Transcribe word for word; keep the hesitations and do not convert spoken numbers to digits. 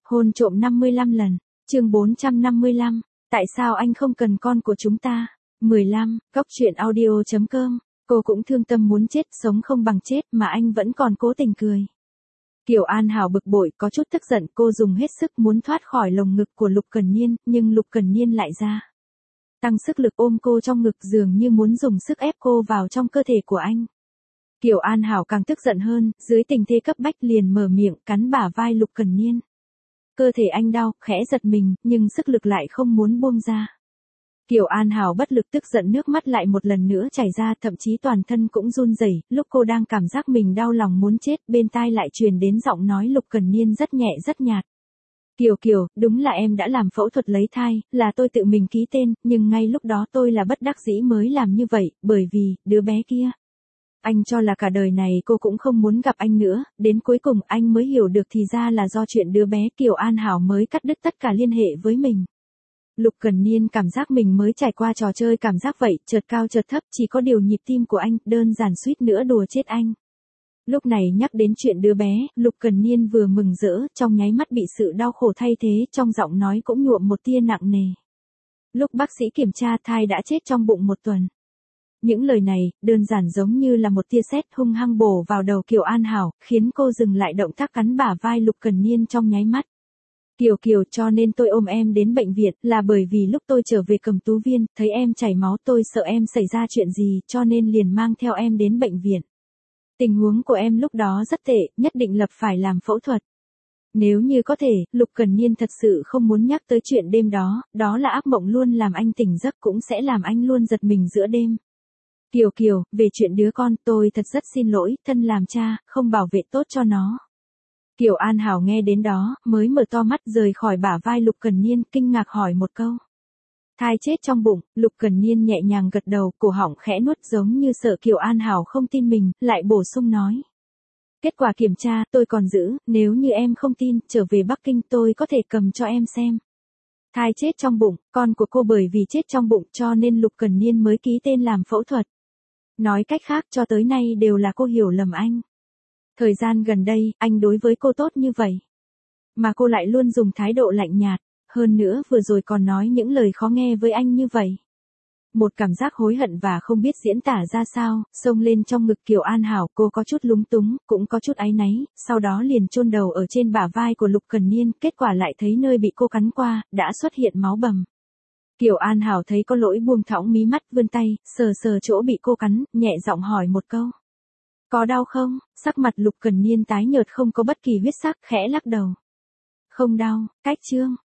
Hôn trộm năm mươi lăm lần, chương bốn trăm năm mươi lăm, tại sao anh không cần con của chúng ta? mười lăm, góc truyện audio chấm com, cô cũng thương tâm muốn chết sống không bằng chết mà anh vẫn còn cố tình cười. Kiều An Hảo bực bội có chút tức giận, cô dùng hết sức muốn thoát khỏi lồng ngực của Lục Cần Niên, nhưng Lục Cần Niên lại ra tăng sức lực ôm cô trong ngực dường như muốn dùng sức ép cô vào trong cơ thể của anh. Kiều An Hảo càng tức giận hơn, dưới tình thế cấp bách liền mở miệng cắn bả vai Lục Cần Niên. Cơ thể anh đau, khẽ giật mình, nhưng sức lực lại không muốn buông ra. Kiều An Hảo bất lực tức giận nước mắt lại một lần nữa chảy ra, thậm chí toàn thân cũng run rẩy. Lúc cô đang cảm giác mình đau lòng muốn chết, bên tai lại truyền đến giọng nói Lục Cần Niên rất nhẹ rất nhạt. Kiều Kiều, đúng là em đã làm phẫu thuật lấy thai, là tôi tự mình ký tên, nhưng ngay lúc đó tôi là bất đắc dĩ mới làm như vậy, bởi vì, đứa bé kia. Anh cho là cả đời này cô cũng không muốn gặp anh nữa, đến cuối cùng anh mới hiểu được thì ra là do chuyện đứa bé Kiều An Hảo mới cắt đứt tất cả liên hệ với mình. Lục Cần Niên cảm giác mình mới trải qua trò chơi cảm giác vậy, chợt cao chợt thấp, chỉ có điều nhịp tim của anh, đơn giản suýt nữa đùa chết anh. Lúc này nhắc đến chuyện đứa bé, Lục Cần Niên vừa mừng rỡ, trong nháy mắt bị sự đau khổ thay thế, trong giọng nói cũng nhuộm một tia nặng nề. Lúc bác sĩ kiểm tra thai đã chết trong bụng một tuần. Những lời này, đơn giản giống như là một tia sét hung hăng bổ vào đầu Kiều An Hảo, khiến cô dừng lại động tác cắn bả vai Lục Cần Niên trong nháy mắt. Kiều Kiều, cho nên tôi ôm em đến bệnh viện, là bởi vì lúc tôi trở về Cẩm Tú Viên, thấy em chảy máu tôi sợ em xảy ra chuyện gì, cho nên liền mang theo em đến bệnh viện. Tình huống của em lúc đó rất tệ, nhất định lập phải làm phẫu thuật. Nếu như có thể, Lục Cần Niên thật sự không muốn nhắc tới chuyện đêm đó, đó là ác mộng luôn làm anh tỉnh giấc cũng sẽ làm anh luôn giật mình giữa đêm. Kiều Kiều, về chuyện đứa con, tôi thật rất xin lỗi, thân làm cha, không bảo vệ tốt cho nó. Kiều An Hảo nghe đến đó, mới mở to mắt rời khỏi bả vai Lục Cần Niên, kinh ngạc hỏi một câu. Thai chết trong bụng, Lục Cần Niên nhẹ nhàng gật đầu, cổ họng khẽ nuốt giống như sợ Kiều An Hảo không tin mình, lại bổ sung nói. Kết quả kiểm tra, tôi còn giữ, nếu như em không tin, trở về Bắc Kinh tôi có thể cầm cho em xem. Thai chết trong bụng, con của cô bởi vì chết trong bụng cho nên Lục Cần Niên mới ký tên làm phẫu thuật. Nói cách khác cho tới nay đều là cô hiểu lầm anh. Thời gian gần đây, anh đối với cô tốt như vậy. Mà cô lại luôn dùng thái độ lạnh nhạt, hơn nữa vừa rồi còn nói những lời khó nghe với anh như vậy. Một cảm giác hối hận và không biết diễn tả ra sao, xông lên trong ngực Kiều An Hảo, cô có chút lúng túng, cũng có chút áy náy, sau đó liền chôn đầu ở trên bả vai của Lục Cần Niên, kết quả lại thấy nơi bị cô cắn qua, đã xuất hiện máu bầm. Kiều An Hảo thấy có lỗi buông thõng mí mắt vươn tay, sờ sờ chỗ bị cô cắn, nhẹ giọng hỏi một câu. Có đau không? Sắc mặt Lục Cần Niên tái nhợt không có bất kỳ huyết sắc, khẽ lắc đầu. Không đau, cách chương.